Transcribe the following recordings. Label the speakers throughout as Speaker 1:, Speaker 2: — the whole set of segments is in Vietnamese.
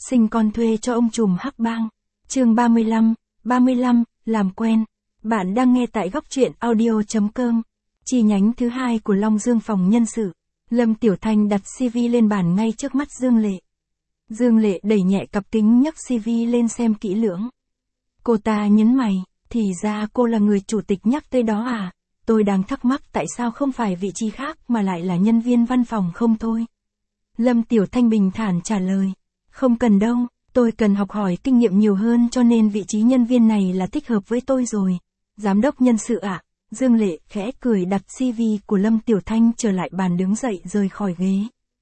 Speaker 1: Sinh con thuê cho ông trùm hắc bang. Chương 35, làm quen. Bạn đang nghe tại góc truyện audio.com. Chi nhánh thứ 2 của Long Dương phòng nhân sự. Lâm Tiểu Thanh đặt CV lên bàn ngay trước mắt Dương Lệ. Dương Lệ đẩy nhẹ cặp kính nhấc CV lên xem kỹ lưỡng. Cô ta nhấn mày, thì ra cô là người chủ tịch nhắc tới đó à? Tôi đang thắc mắc tại sao không phải vị trí khác mà lại là nhân viên văn phòng không thôi. Lâm Tiểu Thanh bình thản trả lời. Không cần đâu, tôi cần học hỏi kinh nghiệm nhiều hơn cho nên vị trí nhân viên này là thích hợp với tôi rồi. Giám đốc nhân sự ạ. Dương Lệ khẽ cười đặt CV của Lâm Tiểu Thanh trở lại bàn đứng dậy rời khỏi ghế.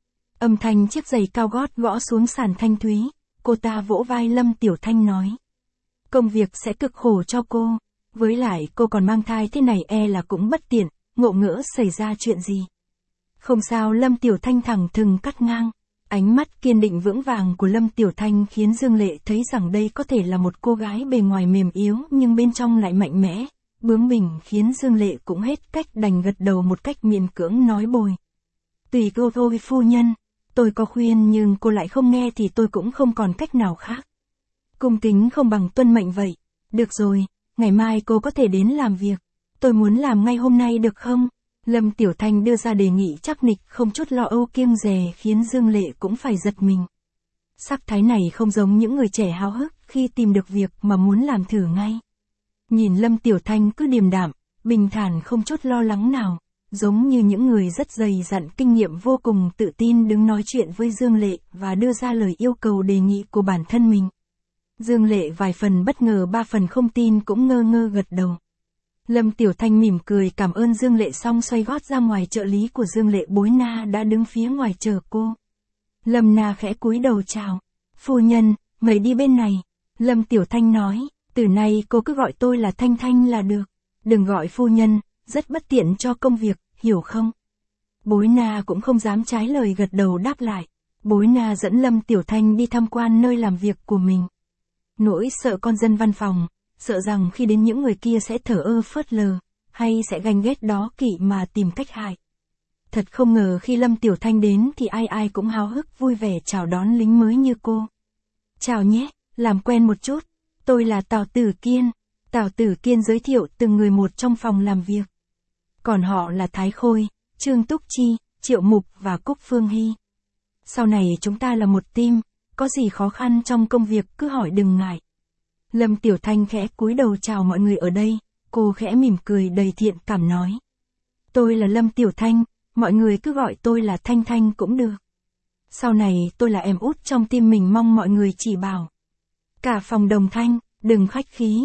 Speaker 1: Âm thanh chiếc giày cao gót gõ xuống sàn thanh thúy, cô ta vỗ vai Lâm Tiểu Thanh nói. Công việc sẽ cực khổ cho cô, với lại cô còn mang thai thế này là cũng bất tiện, ngộ ngỡ xảy ra chuyện gì. Không sao, Lâm Tiểu Thanh thẳng thừng cắt ngang. Ánh mắt kiên định vững vàng của Lâm Tiểu Thanh khiến Dương Lệ thấy rằng đây có thể là một cô gái bề ngoài mềm yếu nhưng bên trong lại mạnh mẽ, bướng bỉnh khiến Dương Lệ cũng hết cách đành gật đầu một cách miễn cưỡng nói bồi. Tùy cô thôi phu nhân, tôi có khuyên nhưng cô lại không nghe thì tôi cũng không còn cách nào khác. Cung kính không bằng tuân mệnh vậy. Được rồi, ngày mai cô có thể đến làm việc. Tôi muốn làm ngay hôm nay được không? Lâm Tiểu Thanh đưa ra đề nghị chắc nịch không chút lo âu kiêng dè khiến Dương Lệ cũng phải giật mình. Sắc thái này không giống những người trẻ háo hức khi tìm được việc mà muốn làm thử ngay. Nhìn Lâm Tiểu Thanh cứ điềm đạm, bình thản không chút lo lắng nào, giống như những người rất dày dặn kinh nghiệm vô cùng tự tin đứng nói chuyện với Dương Lệ và đưa ra lời yêu cầu đề nghị của bản thân mình. Dương Lệ vài phần bất ngờ 3 phần không tin cũng ngơ ngơ gật đầu. Lâm Tiểu Thanh mỉm cười cảm ơn Dương Lệ xong xoay gót ra ngoài. Trợ lý của Dương Lệ Bối Na đã đứng phía ngoài chờ cô. Lâm Na khẽ cúi đầu chào. Phu nhân, mời đi bên này. Lâm Tiểu Thanh nói, từ nay cô cứ gọi tôi là Thanh Thanh là được. Đừng gọi phu nhân, rất bất tiện cho công việc, hiểu không? Bối Na cũng không dám trái lời gật đầu đáp lại. Bối Na dẫn Lâm Tiểu Thanh đi tham quan nơi làm việc của mình. Nỗi sợ con dân văn phòng, sợ rằng khi đến những người kia sẽ thờ ơ phớt lờ, hay sẽ ganh ghét đó kỵ mà tìm cách hại. Thật không ngờ khi Lâm Tiểu Thanh đến thì ai ai cũng háo hức vui vẻ chào đón lính mới như cô. Chào nhé, làm quen một chút, tôi là Tào Tử Kiên. Tào Tử Kiên giới thiệu từng người một trong phòng làm việc. Còn họ là Thái Khôi, Trương Túc Chi, Triệu Mục và Cúc Phương Hy. Sau này chúng ta là một team, có gì khó khăn trong công việc cứ hỏi đừng ngại. Lâm Tiểu Thanh khẽ cúi đầu chào mọi người ở đây, cô khẽ mỉm cười đầy thiện cảm nói. Tôi là Lâm Tiểu Thanh, mọi người cứ gọi tôi là Thanh Thanh cũng được. Sau này tôi là em út trong team mình mong mọi người chỉ bảo. Cả phòng đồng thanh, đừng khách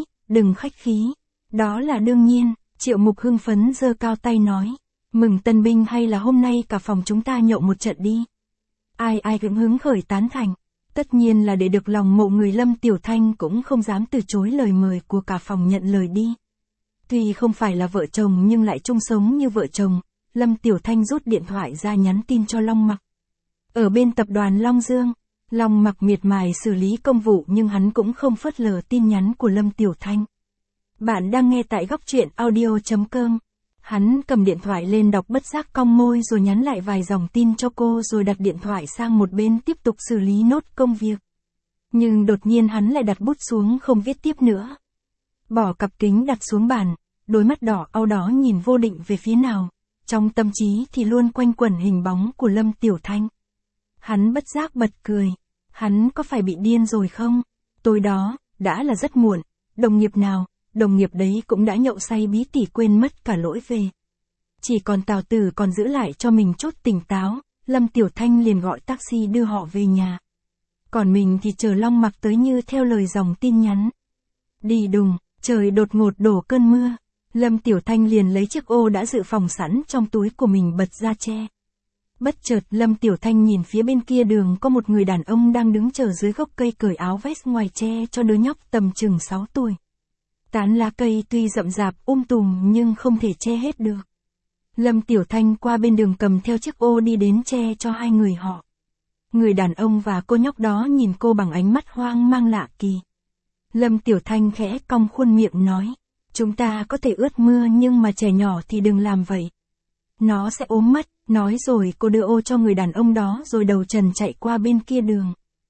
Speaker 1: khí. Đó là đương nhiên, Triệu Mục hưng phấn giơ cao tay nói. Mừng tân binh hay là hôm nay cả phòng chúng ta nhậu một trận đi. Ai ai cũng hứng khởi tán thành. Tất nhiên là để được lòng mộ người. Lâm Tiểu Thanh cũng không dám từ chối lời mời của cả phòng nhận lời đi. Tuy không phải là vợ chồng nhưng lại chung sống như vợ chồng, Lâm Tiểu Thanh rút điện thoại ra nhắn tin cho Long Mặc. Ở bên tập đoàn Long Dương, Long Mặc miệt mài xử lý công vụ nhưng hắn cũng không phớt lờ tin nhắn của Lâm Tiểu Thanh. Bạn đang nghe tại góc truyện audio.com. Hắn cầm điện thoại lên đọc bất giác cong môi rồi nhắn lại vài dòng tin cho cô rồi đặt điện thoại sang một bên tiếp tục xử lý nốt công việc. Nhưng đột nhiên hắn lại đặt bút xuống không viết tiếp nữa. Bỏ cặp kính đặt xuống bàn, đôi mắt đỏ au đó nhìn vô định về phía nào. Trong tâm trí thì luôn quanh quẩn hình bóng của Lâm Tiểu Thanh. Hắn bất giác bật cười. Hắn có phải bị điên rồi không? Tối đó, đã là rất muộn. Đồng nghiệp nào? Đồng nghiệp đấy cũng đã nhậu say bí tỉ quên mất cả lỗi về. Chỉ còn Tào Tử còn giữ lại cho mình chút tỉnh táo, Lâm Tiểu Thanh liền gọi taxi đưa họ về nhà. Còn mình thì chờ Long Mặc tới như theo lời dòng tin nhắn. Đi đùng, trời đột ngột đổ cơn mưa. Lâm Tiểu Thanh liền lấy chiếc ô đã dự phòng sẵn trong túi của mình bật ra che. Bất chợt Lâm Tiểu Thanh nhìn phía bên kia đường có một người đàn ông đang đứng chờ dưới gốc cây cởi áo vest ngoài che cho đứa nhóc tầm chừng 6 tuổi. Tán lá cây tuy rậm rạp tùm nhưng không thể che hết được. Lâm Tiểu Thanh qua bên đường cầm theo chiếc ô đi đến che cho hai người họ. Người đàn ông và cô nhóc đó nhìn cô bằng ánh mắt hoang mang lạ kỳ. Lâm Tiểu Thanh khẽ cong khuôn miệng nói. Chúng ta có thể ướt mưa nhưng mà trẻ nhỏ thì đừng làm vậy. Nó sẽ ốm mất. Nói rồi cô đưa ô cho người đàn ông đó rồi đầu trần chạy qua bên kia đường.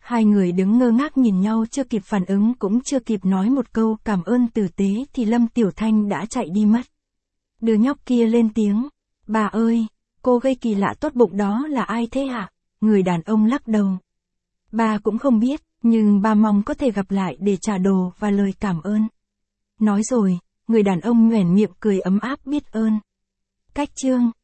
Speaker 1: Hai người đứng ngơ ngác nhìn nhau, chưa kịp phản ứng cũng chưa kịp nói một câu cảm ơn tử tế thì Lâm Tiểu Thanh đã chạy đi mất. Đứa nhóc kia lên tiếng, bà ơi, cô gây kỳ lạ tốt bụng đó là ai thế hả? Người đàn ông lắc đầu. Bà cũng không biết, nhưng bà mong có thể gặp lại để trả đồ và lời cảm ơn. Nói rồi, người đàn ông nhoẻn miệng cười ấm áp biết ơn. Cách chương